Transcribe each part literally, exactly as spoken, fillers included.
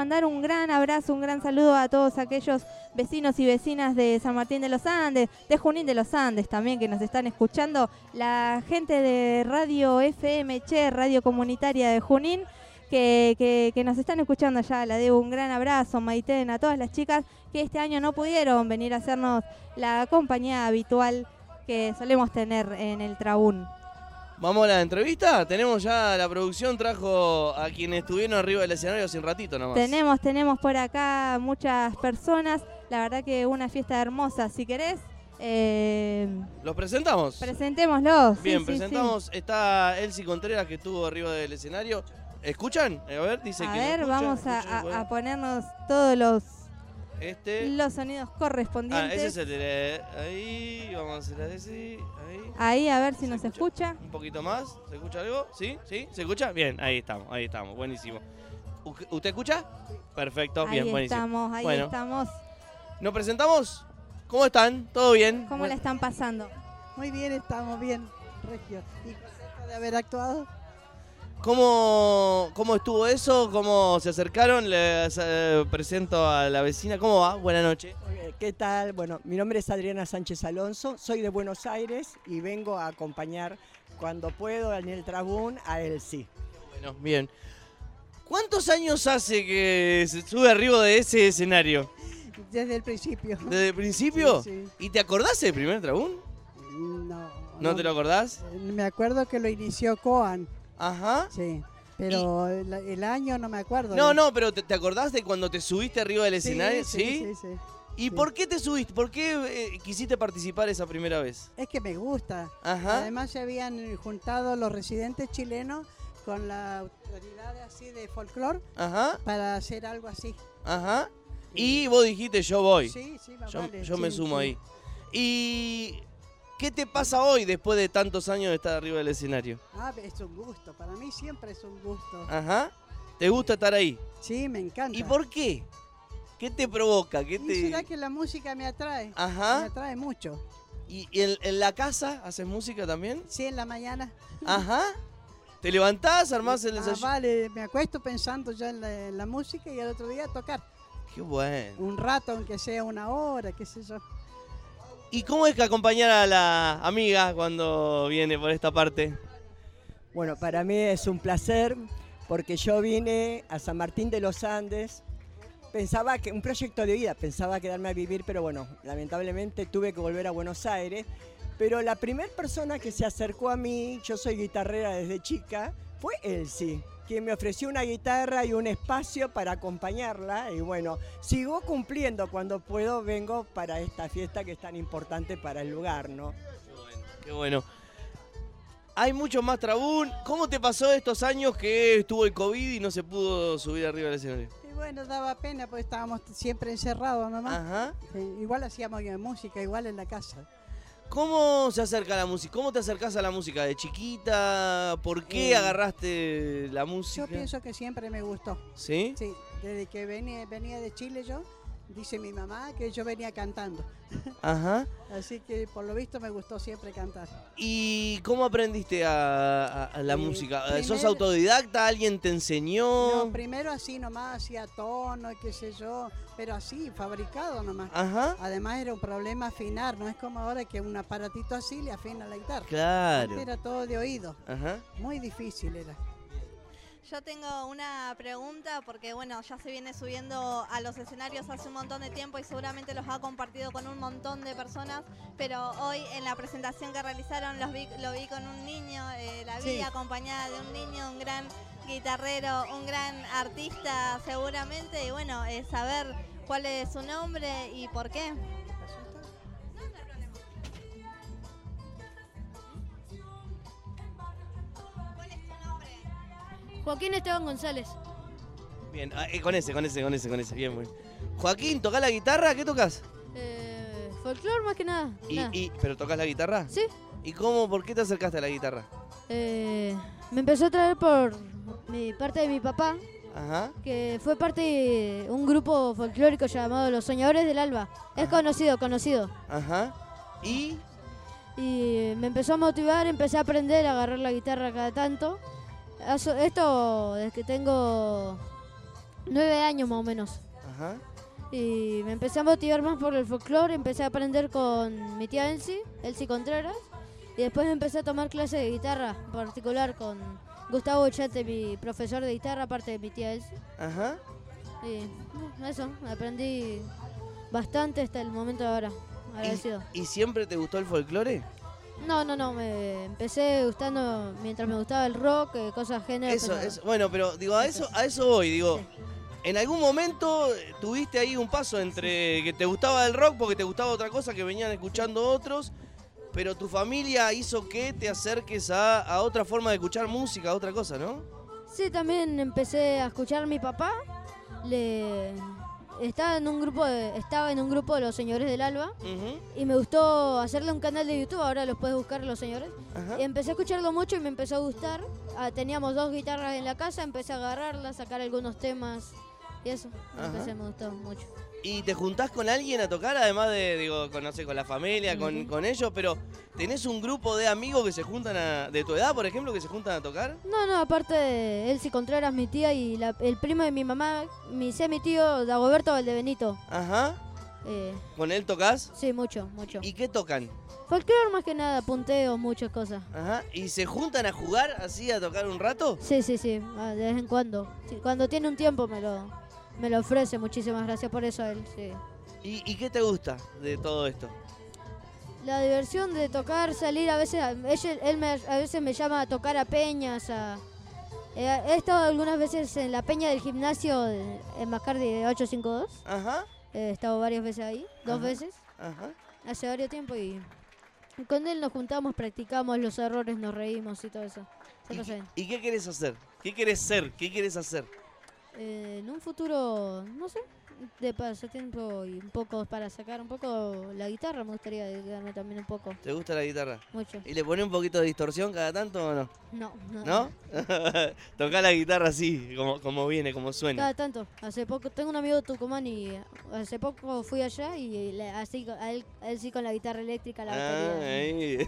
mandar un gran abrazo, un gran saludo a todos aquellos vecinos y vecinas de San Martín de los Andes, de Junín de los Andes también, que nos están escuchando, la gente de Radio F M Che, Radio Comunitaria de Junín, que, que, que nos están escuchando allá. La debo un gran abrazo, Maiten, a todas las chicas que este año no pudieron venir a hacernos la compañía habitual que solemos tener en el Trabún. Vamos a la entrevista. Tenemos ya, la producción trajo a quienes estuvieron arriba del escenario hace un ratito nomás. Tenemos, tenemos por acá muchas personas. La verdad que una fiesta hermosa. Si querés, eh, ¿los presentamos? Presentémoslos. Bien, sí, presentamos. Sí, sí. Está Elsie Contreras, que estuvo arriba del escenario. ¿Escuchan? A ver, dice a que ver, no vamos escucha, a, escucha, bueno. a ponernos todos los, este. los sonidos correspondientes. Ah, ese es el de... Ahí, vamos a hacer así, ahí. Ahí, a ver si ¿Se nos escucha? escucha. Un poquito más. ¿Se escucha algo? ¿Sí? ¿Sí? ¿Se escucha? Bien, ahí estamos, ahí estamos. Buenísimo. ¿Usted escucha? Perfecto, bien, ahí buenísimo. Estamos, ahí bueno, estamos. ¿nos presentamos? ¿Cómo están? ¿Todo bien? ¿Cómo bueno. la están pasando? Muy bien, estamos bien, Regio. ¿Y contento de haber actuado? ¿Cómo, ¿Cómo estuvo eso? ¿Cómo se acercaron? Les eh, presento a la vecina. ¿Cómo va? Buenas noches. ¿Qué tal? Bueno, mi nombre es Adriana Sánchez Alonso, soy de Buenos Aires y vengo a acompañar cuando puedo en el Trabún a Elsie. Bueno, bien. ¿Cuántos años hace que se sube arriba de ese escenario? Desde el principio. ¿Desde el principio? Sí, sí. ¿Y te acordás del primer Trabún? No. ¿No, no te lo acordás? Me acuerdo que lo inició Coan. Ajá. Sí, pero y... el, el año no me acuerdo. No, de... no, pero te, ¿te acordás de cuando te subiste arriba del sí, escenario? Sí, ¿Sí? sí, sí. ¿Y sí. por qué te subiste? ¿Por qué eh, quisiste participar esa primera vez? Es que me gusta. Ajá. Además se habían juntado los residentes chilenos con la autoridad así de folclore Ajá. para hacer algo así. Ajá. Y vos dijiste, yo voy. Sí, sí, me Yo, vale. yo sí, me sumo sí. ahí. ¿Y qué te pasa hoy después de tantos años de estar arriba del escenario? Ah, es un gusto. Para mí siempre es un gusto. Ajá. ¿Te gusta estar ahí? Sí, me encanta. ¿Y por qué? ¿Qué te provoca? ¿Qué Y te... será que la música me atrae. Ajá. Me atrae mucho. ¿Y en, en la casa haces música también? Sí, en la mañana. Ajá. ¿Te levantás, armás el Ah, desayuno? vale, me acuesto pensando ya en la, en la música y al otro día tocar. Qué bueno. Un rato, aunque sea una hora, qué sé yo. ¿Y cómo es que acompañar a la amiga cuando viene por esta parte? Bueno, para mí es un placer porque yo vine a San Martín de los Andes. Pensaba que un proyecto de vida, pensaba quedarme a vivir, pero bueno, lamentablemente tuve que volver a Buenos Aires. Pero la primera persona que se acercó a mí, yo soy guitarrera desde chica, fue Elsie, quien me ofreció una guitarra y un espacio para acompañarla. Y bueno, sigo cumpliendo cuando puedo, vengo para esta fiesta que es tan importante para el lugar, ¿no? Qué bueno. Qué bueno. Hay mucho más Trabún. ¿Cómo te pasó estos años que estuvo el COVID y no se pudo subir arriba del escenario? Y bueno, daba pena porque estábamos siempre encerrados nomás. Ajá. Sí, igual hacíamos música, igual en la casa. ¿Cómo se acerca la música? ¿Cómo te acercás a la música? ¿De chiquita? ¿Por qué Eh, agarraste la música? Yo pienso que siempre me gustó. ¿Sí? Sí, desde que venía, venía de Chile yo, dice mi mamá que yo venía cantando. Ajá. Así que por lo visto me gustó siempre cantar. ¿Y cómo aprendiste a, a- a la Eh, música? ¿Sos primer- autodidacta? ¿Alguien te enseñó? No, primero así nomás, hacía tono, qué sé yo, pero así, fabricado nomás. Ajá. Además era un problema afinar, no es como ahora que un aparatito así le afina la guitarra. Claro. Antes era todo de oído, Ajá. muy difícil era. Yo tengo una pregunta porque, bueno, ya se viene subiendo a los escenarios hace un montón de tiempo y seguramente los ha compartido con un montón de personas, pero hoy en la presentación que realizaron los vi, lo vi con un niño, eh, la vi Sí. acompañada de un niño, un gran guitarrero, un gran artista seguramente, y bueno, eh, saber cuál es su nombre y por qué. Joaquín Esteban González. Bien, ah, eh, con ese, con ese, con ese, con ese. Bien, bueno. Joaquín, ¿tocás la guitarra? ¿Qué tocas? Eh, folclor más que nada. Y, nada. y, ¿Pero tocas la guitarra? Sí. ¿Y cómo, por qué te acercaste a la guitarra? Eh, me empezó a traer por mi parte de mi papá, Ajá. que fue parte de un grupo folclórico llamado Los Soñadores del Alba. Es conocido, conocido. Ajá. ¿Y? Y me empezó a motivar, empecé a aprender a agarrar la guitarra cada tanto. Eso- Esto desde que tengo nueve años más o menos. Ajá. Y me empecé a motivar más por el folclore, empecé a aprender con mi tía Elsie, Elsie Contreras, y después empecé a tomar clases de guitarra, en particular con Gustavo Chete, mi profesor de guitarra, aparte de mi tía Elsie. Ajá. Y bueno, eso, aprendí bastante hasta el momento de ahora, agradecido. ¿Y, ¿Y siempre te gustó el folclore? No, no, no, me empecé gustando mientras me gustaba el rock, eh, cosas género. Eso, eso, bueno, pero digo, a eso, a eso voy, digo. Sí. ¿En algún momento tuviste ahí un paso entre que te gustaba el rock porque te gustaba otra cosa que venían escuchando otros, pero tu familia hizo que te acerques a, a otra forma de escuchar música, a otra cosa, ¿no? Sí, también empecé a escuchar a mi papá. Le estaba en un grupo de, estaba en un grupo de los Señores del Alba Uh-huh. y me gustó hacerle un canal de YouTube. Ahora los puedes buscar los señores. Ajá. Y empecé a escucharlo mucho y me empezó a gustar. Ah, teníamos dos guitarras en la casa, empecé a agarrarlas, sacar algunos temas y eso. Ajá. Empecé, me gustó mucho. ¿Y te juntás con alguien a tocar, además de, digo, con, no sé, con la familia, con, Ujú. con ellos, pero tenés un grupo de amigos que se juntan a, de tu edad, por ejemplo, que se juntan a tocar? No, no, aparte de Elsie Contreras, mi tía y la- el primo de mi mamá, mi sé mi tío Dagoberto Valdebenito. Ajá. Eh, ¿Con él tocas? sí, mucho, mucho. ¿Y qué tocan? Folclore más que nada, punteos, muchas cosas. Ajá. ¿Y se juntan a jugar así, a tocar un rato? Sí, sí, sí, ah, de vez en cuando. Sí, cuando tiene un tiempo me lo, me lo ofrece, muchísimas gracias por eso a él, sí. ¿Y, y qué te gusta de todo esto? La diversión de tocar, salir, a veces, a- ella- él me, a veces me llama a tocar a peñas, a, eh, he estado algunas veces en la peña del gimnasio de- en Mascardi de ocho cinco dos, Ajá. he estado varias veces ahí, dos Ajá. veces, Ajá. hace varios tiempo y con él nos juntamos, practicamos los errores, nos reímos y todo eso. Se ¿Y, pasa bien. y qué querés hacer? ¿Qué querés ser? ¿Qué querés hacer? Eh, en un futuro, no sé, de pasatiempo y un poco para sacar un poco la guitarra, me gustaría dedicarme también un poco, ¿Te gusta la guitarra? mucho. ¿Y le pones un poquito de distorsión cada tanto o no? No, no. ¿No? Tocá la guitarra así, como, como viene, como suena. Cada tanto. Hace poco, tengo un amigo de Tucumán y hace poco fui allá y le- así, a él, a él sí con la guitarra eléctrica, la Ah, batería. ahí.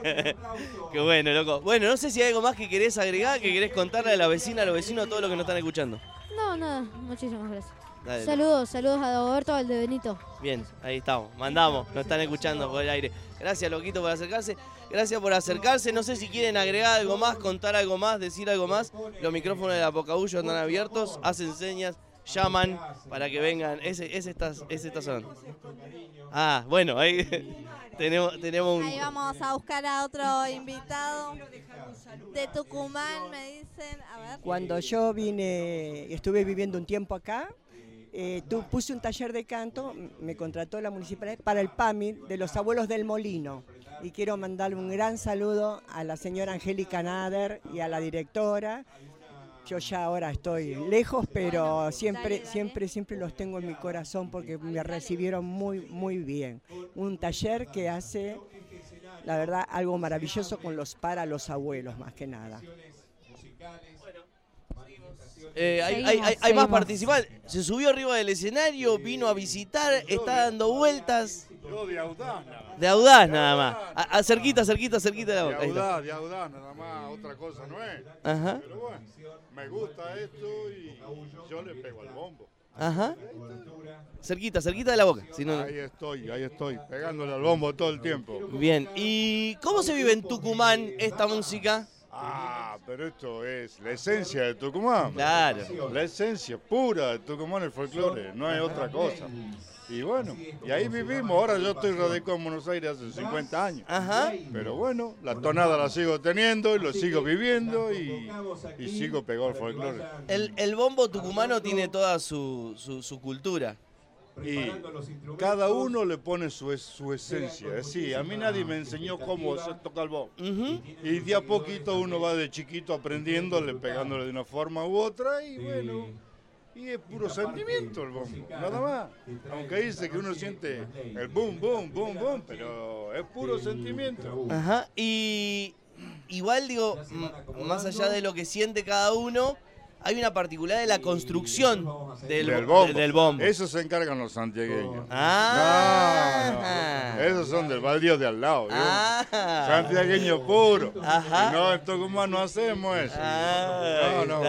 Qué bueno, loco. Bueno, no sé si hay algo más que querés agregar, que querés contarle a la vecina, a los vecinos, a todos los que nos están escuchando. No, nada, muchísimas gracias. Dale. Saludos, saludos a Dagoberto Valdebenito. Bien, ahí estamos. Mandamos, nos están escuchando por el aire. Gracias, loquito, por acercarse. Gracias por acercarse. No sé si quieren agregar algo más, contar algo más, decir algo más. Los micrófonos de la Pocahuyo están abiertos, hacen señas, llaman para que vengan. Ese, ese, está, ese está sonando. Ah, bueno, ahí tenemos, tenemos un... Ahí vamos a buscar a otro invitado de Tucumán, me dicen. A ver. Cuando yo vine, estuve viviendo un tiempo acá, eh, tu- puse un taller de canto, m- me contrató la municipalidad para el PAMI de los abuelos del Molino. Y quiero mandarle un gran saludo a la señora Angélica Nader y a la directora. Yo ya ahora estoy lejos, pero siempre, dale, dale. siempre, siempre los tengo en mi corazón porque me recibieron muy, muy bien. Un taller que hace, la verdad, algo maravilloso con los para los abuelos, más que nada. Eh, hay, Seguimos, hay- hay- hay más seguimos. participantes. Se subió arriba del escenario, vino a visitar, está dando vueltas. Yo de audaz nada más. De audaz nada más. A- a- cerquita, cerquita, cerquita de la De boca. Ahí está. audaz, de audaz nada más, otra cosa no es. Ajá, Pero bueno, me gusta esto y yo le pego al bombo. ajá. Cerquita, cerquita de la boca. Si no, no. Ahí estoy, ahí estoy, pegándole al bombo todo el tiempo. Bien. ¿Y cómo se vive en Tucumán esta música? Ah, pero esto es la esencia de Tucumán. Claro. La esencia pura de Tucumán, el folclore, no hay otra cosa. Y bueno, y ahí vivimos. Ahora yo estoy radicado en Buenos Aires hace cincuenta años. Ajá. Pero bueno, la tonada la sigo teniendo y lo sigo viviendo y, y sigo pegado al folclore. El, el bombo tucumano tiene toda su, su, su cultura. Y cada uno le pone su, es- su esencia. Es decir, a mí nadie me enseñó cómo se toca el bombo. Ujú. Y de a poquito uno va de chiquito aprendiéndole, pegándole de una forma u otra y bueno, y es puro sentimiento el bombo, nada más. Aunque dice que uno siente el boom, boom, boom, boom, pero es puro sentimiento. Ajá. Y igual digo, m- más allá de lo que siente cada uno, hay una particularidad de la construcción del, Del bo- bombo. del bombo. Eso se encargan los santiagueños. Ah. No, no, esos son del baldío de al lado. ¿vio? Ah. Santiagueño puro. Ajá. Y no, en Tucumán no hacemos eso. Ah, No, ahí no. está.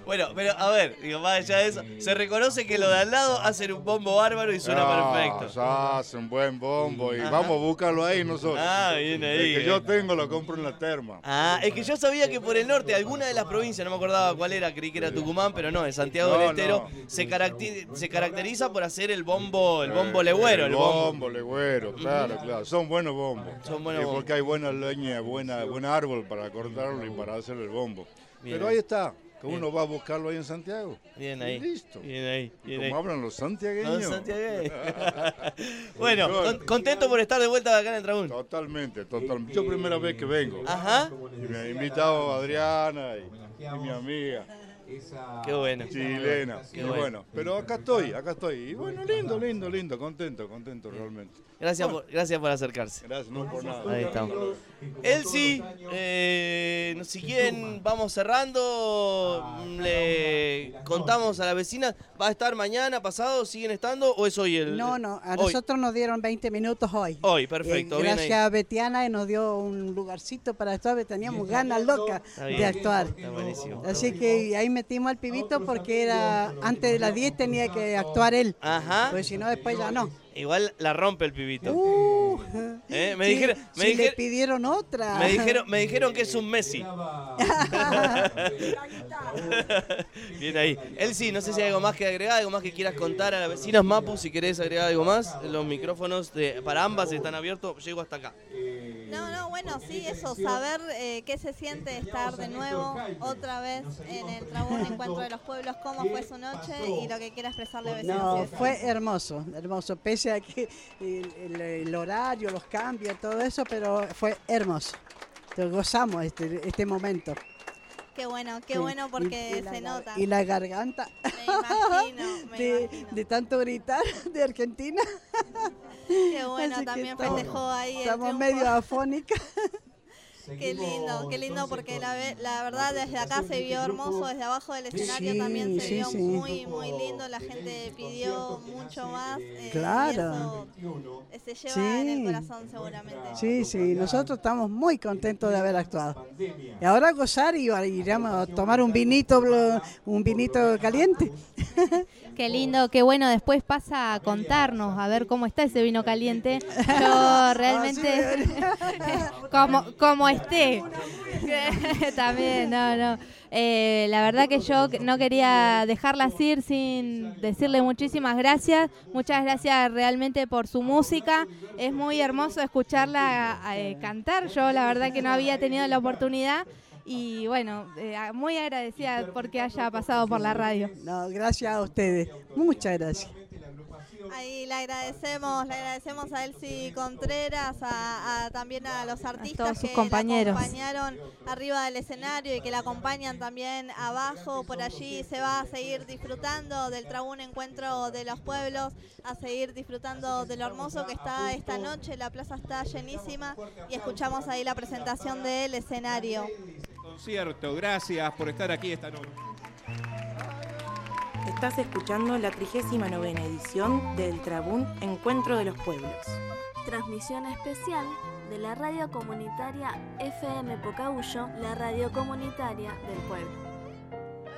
Bueno, pero a ver, digo, más allá de eso, se reconoce que lo de al lado hacen un bombo bárbaro y suena Ah, perfecto. ya hacen un buen bombo y Ajá. vamos a buscarlo ahí nosotros. Ah, bien ahí. El que eh. yo tengo lo compro en la terma. Ah, es que yo sabía que por el norte, alguna de las provincias, no me acordaba cuál era, creí que era Tucumán, pero no, de Santiago No, del Estero, no. se, caracti- se caracteriza por hacer el bombo, el bombo legüero, el el bombo. bombo legüero, claro, claro. Son buenos bombos. Son buenos Y bombos. porque hay buena leña, buena, buen árbol para cortarlo y para hacer el bombo. Bien. Pero ahí está, que Bien. uno va a buscarlo ahí en Santiago. Bien ahí. Y listo. Bien ahí. Bien Como ahí. hablan los santiagueños. No, santiagueños. Bueno, con- contento por estar de vuelta acá en el Trabún. Totalmente, totalmente. Yo primera vez que vengo. Ajá. Y me ha invitado Adriana y, y mi amiga Qué bueno. chilena. Qué Y bueno. bueno, pero acá estoy, acá estoy. Y bueno, lindo, lindo, lindo, contento, contento realmente. Gracias por, gracias por acercarse. Gracias, no por nada. Ahí estamos. Elsie, eh, si quieren, vamos cerrando. Le contamos a la vecina, ¿va a estar mañana, pasado? ¿Siguen estando o es hoy el...? No, no, a hoy. nosotros nos dieron veinte minutos hoy. Hoy, perfecto, Eh, bien gracias ahí. a Betiana y nos dio un lugarcito para actuar, teníamos ganas locas Está bien, de actuar. está buenísimo. está Así que ahí metimos al pibito porque era antes de las diez tenía que actuar él, Ajá. pues si no después ya no. Igual la rompe el pibito. Uh, ¿Eh? Me sí, dijeron, me, si dije- le pidieron otra. me dijeron, me dijeron que es un Messi. Bien ahí. Elsie, no sé si hay algo más que agregar, algo más que quieras contar a las vecinas. Mapu, si querés agregar algo más, los micrófonos de, para ambas están abiertos. Llego hasta acá. No, no, bueno, sí, eso, saber eh, qué se siente estar de nuevo otra vez en el Trabún Encuentro de los Pueblos, cómo fue su noche y lo que quiera expresarle a vecinos y No, vecinas. fue hermoso, hermoso, pese a que el, el- el horario, los cambios, todo eso, pero fue hermoso. Lo gozamos este, este momento. Qué bueno, qué Sí, bueno porque y- y la se gar- nota. Y la garganta Me imagino, me de, imagino. de tanto gritar de Argentina. Qué bueno, Así que también estamos- festejó ahí el Estamos triunfo. medio afónicas. Qué lindo, qué lindo porque la, ve- la verdad desde acá se vio hermoso, desde abajo del escenario Sí, también se sí, vio sí. muy, muy lindo, la gente pidió mucho más. eh, Claro. Y eso eh, se lleva en el Sí. corazón seguramente. Sí, sí, nosotros estamos muy contentos de haber actuado. Y ahora gozar y iremos a tomar un vinito, blo- un vinito caliente. Qué lindo, qué bueno, después pasa a contarnos, a ver cómo está ese vino caliente. Yo realmente, como, como esté. También, no, no. Eh, la verdad que yo no quería dejarlas ir sin decirle muchísimas gracias. Muchas gracias realmente por su música. Es muy hermoso escucharla eh, cantar. Yo la verdad que no había tenido la oportunidad. Y bueno, eh, muy agradecida porque haya pasado por la radio. No, gracias a ustedes. Muchas gracias. Ahí le agradecemos, le agradecemos a Elsie Contreras, a, a- también a los artistas todos sus que compañeros. la acompañaron arriba del escenario y que la acompañan también abajo. Por allí se va a seguir disfrutando del Trabún Encuentro de los Pueblos, a seguir disfrutando de lo hermoso que está esta noche. La plaza está llenísima y escuchamos ahí la presentación del escenario. Concierto, gracias por estar aquí esta noche. Estás escuchando la trigésima novena edición del Trabún Encuentro de los Pueblos. Transmisión especial de la radio comunitaria F M Pocahuyo, la radio comunitaria del pueblo.